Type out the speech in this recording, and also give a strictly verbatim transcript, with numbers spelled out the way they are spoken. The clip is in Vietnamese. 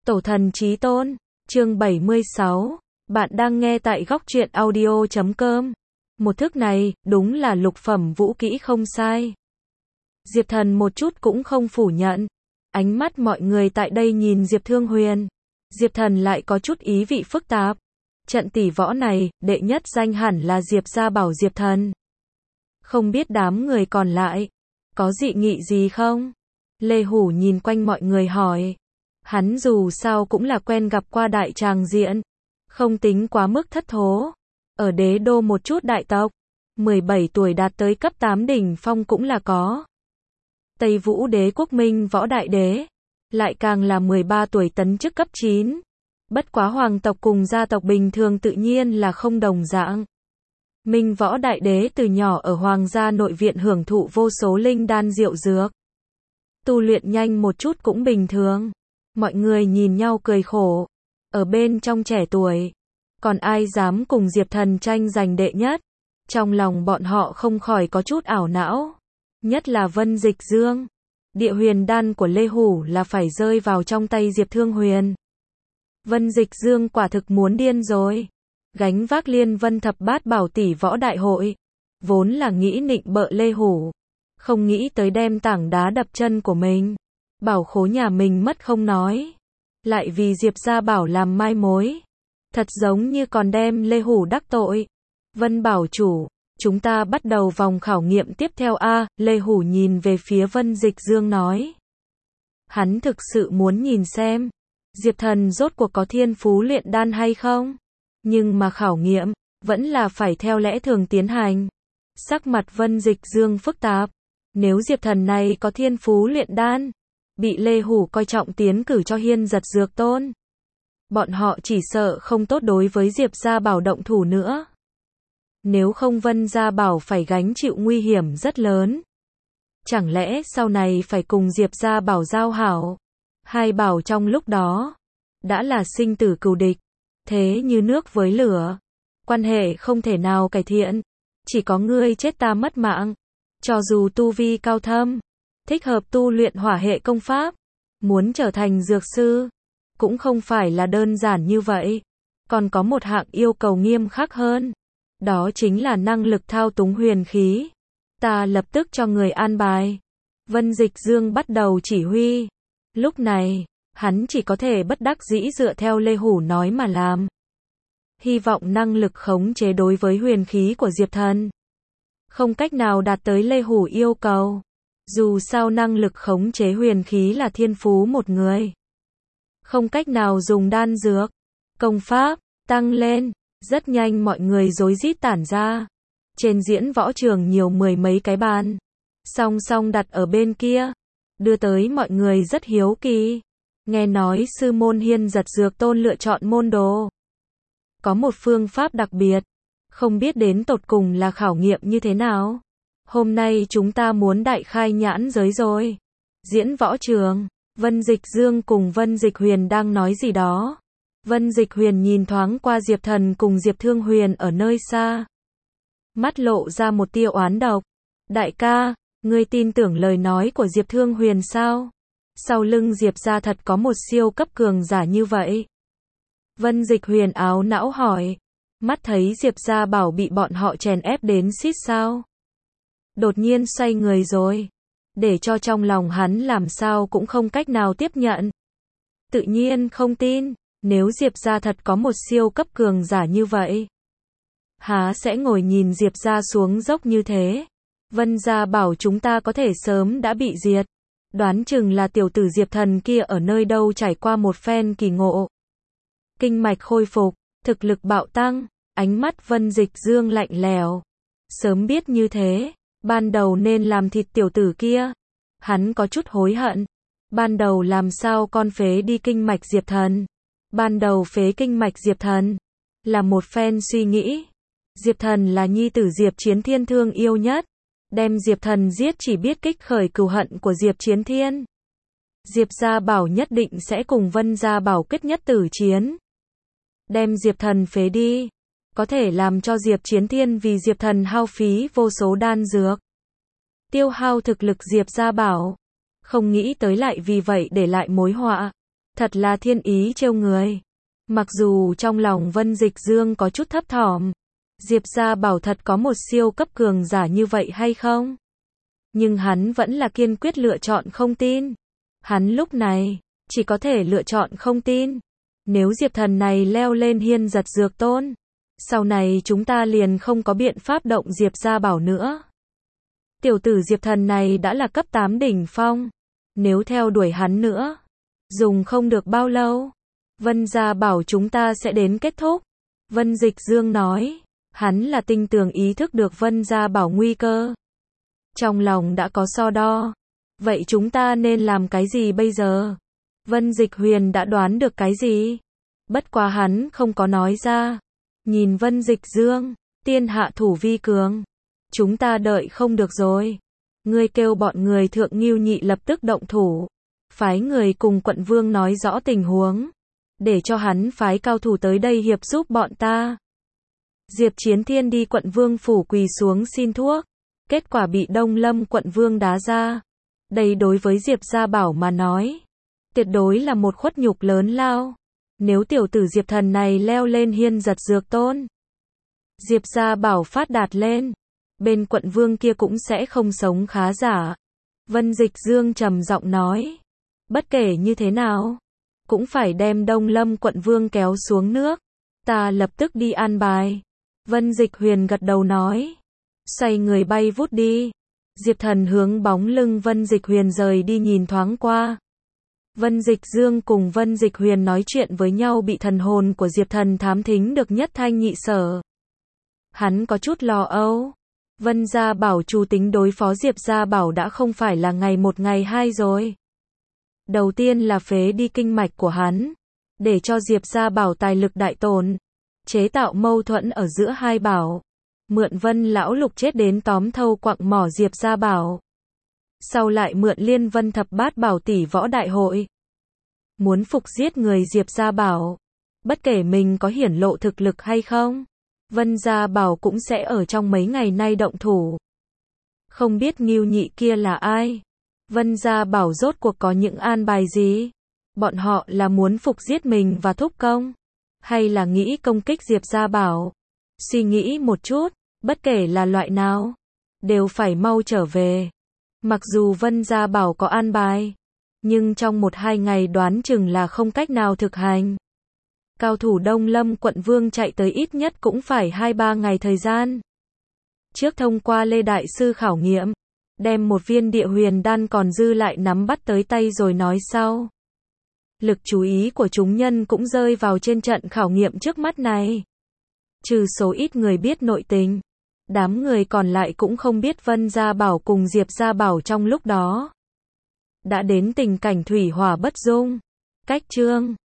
Tổ thần chí tôn, chương bảy mươi sáu, bạn đang nghe tại góc truyện audio chấm com. Một thức này, đúng là lục phẩm vũ kỹ không sai. Diệp Thần một chút cũng không phủ nhận. Ánh mắt mọi người tại đây nhìn Diệp Thương Huyền. Diệp Thần lại có chút ý vị phức tạp. Trận tỷ võ này, đệ nhất danh hẳn là Diệp gia bảo Diệp Thần. Không biết đám người còn lại, có dị nghị gì không? Lê Hủ nhìn quanh mọi người hỏi. Hắn dù sao cũng là quen gặp qua đại tràng diện, không tính quá mức thất thố. Ở đế đô một chút đại tộc, mười bảy tuổi đạt tới cấp tám đỉnh phong cũng là có. Tây Vũ đế quốc Minh võ đại đế, lại càng là mười ba tuổi tấn chức cấp chín. Bất quá hoàng tộc cùng gia tộc bình thường tự nhiên là không đồng dạng. Minh võ đại đế từ nhỏ ở hoàng gia nội viện hưởng thụ vô số linh đan diệu dược. Tu luyện nhanh một chút cũng bình thường. Mọi người nhìn nhau cười khổ. Ở bên trong trẻ tuổi, còn ai dám cùng Diệp Thần tranh giành đệ nhất. Trong lòng bọn họ không khỏi có chút ảo não. Nhất là Vân Dịch Dương. Địa huyền đan của Lê Hủ là phải rơi vào trong tay Diệp Thương Huyền. Vân Dịch Dương quả thực muốn điên rồi. Gánh vác Liên Vân thập bát bảo tỷ võ đại hội. Vốn là nghĩ nịnh bợ Lê Hủ. Không nghĩ tới đem tảng đá đập chân của mình. Bảo khố nhà mình mất không nói. Lại vì Diệp gia bảo làm mai mối. Thật giống như còn đem Lê Hủ đắc tội. Vân bảo chủ, chúng ta bắt đầu vòng khảo nghiệm tiếp theo a. Lê Hủ nhìn về phía Vân Dịch Dương nói. Hắn thực sự muốn nhìn xem. Diệp Thần rốt cuộc có thiên phú luyện đan hay không? Nhưng mà khảo nghiệm, vẫn là phải theo lẽ thường tiến hành. Sắc mặt Vân Dịch Dương phức tạp. Nếu Diệp Thần này có thiên phú luyện đan, bị Lê Hủ coi trọng tiến cử cho Hiên Giật Dược Tôn, bọn họ chỉ sợ không tốt đối với Diệp gia bảo động thủ nữa. Nếu không Vân gia bảo phải gánh chịu nguy hiểm rất lớn. Chẳng lẽ sau này phải cùng Diệp gia bảo giao hảo? Hai bảo trong lúc đó, đã là sinh tử cừu địch, thế như nước với lửa. Quan hệ không thể nào cải thiện, chỉ có ngươi chết ta mất mạng. Cho dù tu vi cao thâm, thích hợp tu luyện hỏa hệ công pháp, muốn trở thành dược sư, cũng không phải là đơn giản như vậy. Còn có một hạng yêu cầu nghiêm khắc hơn, đó chính là năng lực thao túng huyền khí. Ta lập tức cho người an bài. Vân Dịch Dương bắt đầu chỉ huy. Lúc này, hắn chỉ có thể bất đắc dĩ dựa theo Lê Hủ nói mà làm. Hy vọng năng lực khống chế đối với huyền khí của Diệp Thần không cách nào đạt tới Lê Hủ yêu cầu. Dù sao năng lực khống chế huyền khí là thiên phú một người. Không cách nào dùng đan dược, công pháp, tăng lên. Rất nhanh mọi người rối rít tản ra. Trên diễn võ trường nhiều mười mấy cái bàn. Song song đặt ở bên kia. Đưa tới mọi người rất hiếu kỳ. Nghe nói sư môn Hiên Giật Dược Tôn lựa chọn môn đồ. Có một phương pháp đặc biệt. Không biết đến tột cùng là khảo nghiệm như thế nào. Hôm nay chúng ta muốn đại khai nhãn giới rồi. Diễn võ trường, Vân Dịch Dương cùng Vân Dịch Huyền đang nói gì đó. Vân Dịch Huyền nhìn thoáng qua Diệp Thần cùng Diệp Thương Huyền ở nơi xa. Mắt lộ ra một tia oán độc. Đại ca, ngươi tin tưởng lời nói của Diệp Thương Huyền sao? Sau lưng Diệp gia thật có một siêu cấp cường giả như vậy. Vân Dịch Huyền áo não hỏi. Mắt thấy Diệp gia bảo bị bọn họ chèn ép đến xít sao. Đột nhiên xoay người rồi. Để cho trong lòng hắn làm sao cũng không cách nào tiếp nhận. Tự nhiên không tin. Nếu Diệp gia thật có một siêu cấp cường giả như vậy, há sẽ ngồi nhìn Diệp gia xuống dốc như thế. Vân gia bảo chúng ta có thể sớm đã bị diệt. Đoán chừng là tiểu tử Diệp Thần kia ở nơi đâu trải qua một phen kỳ ngộ. Kinh mạch khôi phục, thực lực bạo tăng, ánh mắt Vân Dịch Dương lạnh lẽo. Sớm biết như thế, ban đầu nên làm thịt tiểu tử kia. Hắn có chút hối hận. Ban đầu làm sao con phế đi kinh mạch Diệp Thần. Ban đầu phế kinh mạch Diệp Thần. Là một phen suy nghĩ. Diệp Thần là nhi tử Diệp Chiến Thiên thương yêu nhất. Đem Diệp Thần giết chỉ biết kích khởi cừu hận của Diệp Chiến Thiên. Diệp gia bảo nhất định sẽ cùng Vân gia bảo kết nhất tử chiến. Đem Diệp Thần phế đi. Có thể làm cho Diệp Chiến Thiên vì Diệp Thần hao phí vô số đan dược. Tiêu hao thực lực Diệp gia bảo. Không nghĩ tới lại vì vậy để lại mối họa. Thật là thiên ý trêu người. Mặc dù trong lòng Vân Dịch Dương có chút thấp thỏm, Diệp Gia Bảo thật có một siêu cấp cường giả như vậy hay không? Nhưng hắn vẫn là kiên quyết lựa chọn không tin. Hắn lúc này, chỉ có thể lựa chọn không tin. Nếu Diệp Thần này leo lên hiên giật dược tôn, sau này chúng ta liền không có biện pháp động Diệp Gia Bảo nữa. Tiểu tử Diệp Thần này đã là cấp tám đỉnh phong. Nếu theo đuổi hắn nữa, dùng không được bao lâu, Vân Gia Bảo chúng ta sẽ đến kết thúc. Vân Dịch Dương nói, hắn là tinh tường ý thức được Vân Gia Bảo nguy cơ. Trong lòng đã có so đo. Vậy chúng ta nên làm cái gì bây giờ? Vân Dịch Huyền đã đoán được cái gì? Bất quá hắn không có nói ra. Nhìn Vân Dịch Dương, tiên hạ thủ vi cường. Chúng ta đợi không được rồi. Ngươi kêu bọn người Thượng Ngưu Nhị lập tức động thủ. Phái người cùng quận vương nói rõ tình huống. Để cho hắn phái cao thủ tới đây hiệp giúp bọn ta. Diệp Chiến Thiên đi quận vương phủ quỳ xuống xin thuốc. Kết quả bị Đông Lâm quận vương đá ra. Đây đối với Diệp Gia Bảo mà nói, tuyệt đối là một khuất nhục lớn lao. Nếu tiểu tử Diệp Thần này leo lên hiên giật dược tôn, Diệp Gia Bảo phát đạt lên, bên quận vương kia cũng sẽ không sống khá giả. Vân Dịch Dương trầm giọng nói, bất kể như thế nào, cũng phải đem Đông Lâm quận vương kéo xuống nước. Ta lập tức đi an bài. Vân Dịch Huyền gật đầu nói, xoay người bay vút đi. Diệp Thần hướng bóng lưng Vân Dịch Huyền rời đi nhìn thoáng qua. Vân Dịch Dương cùng Vân Dịch Huyền nói chuyện với nhau bị thần hồn của Diệp Thần thám thính được nhất thanh nhị sở. Hắn có chút lo âu. Vân Gia Bảo chủ tính đối phó Diệp Gia Bảo đã không phải là ngày một ngày hai rồi. Đầu tiên là phế đi kinh mạch của hắn, để cho Diệp Gia Bảo tài lực đại tổn, chế tạo mâu thuẫn ở giữa hai bảo. Mượn Vân Lão Lục chết đến tóm thâu quặng mỏ Diệp Gia Bảo. Sau lại mượn Liên Vân Thập Bát Bảo tỷ võ đại hội. Muốn phục giết người Diệp Gia Bảo. Bất kể mình có hiển lộ thực lực hay không, Vân Gia Bảo cũng sẽ ở trong mấy ngày nay động thủ. Không biết Ngưu Nhị kia là ai? Vân Gia Bảo rốt cuộc có những an bài gì? Bọn họ là muốn phục giết mình và thúc công? Hay là nghĩ công kích Diệp Gia Bảo? Suy nghĩ một chút, bất kể là loại nào, đều phải mau trở về. Mặc dù Vân Gia Bảo có an bài, nhưng trong một hai ngày đoán chừng là không cách nào thực hành. Cao thủ Đông Lâm quận vương chạy tới ít nhất cũng phải hai ba ngày thời gian. Trước thông qua Lê Đại Sư khảo nghiệm, đem một viên địa huyền đan còn dư lại nắm bắt tới tay rồi nói sau. Lực chú ý của chúng nhân cũng rơi vào trên trận khảo nghiệm trước mắt này. Trừ số ít người biết nội tình, đám người còn lại cũng không biết Vân Gia Bảo cùng Diệp Gia Bảo trong lúc đó đã đến tình cảnh thủy hỏa bất dung. Cách chương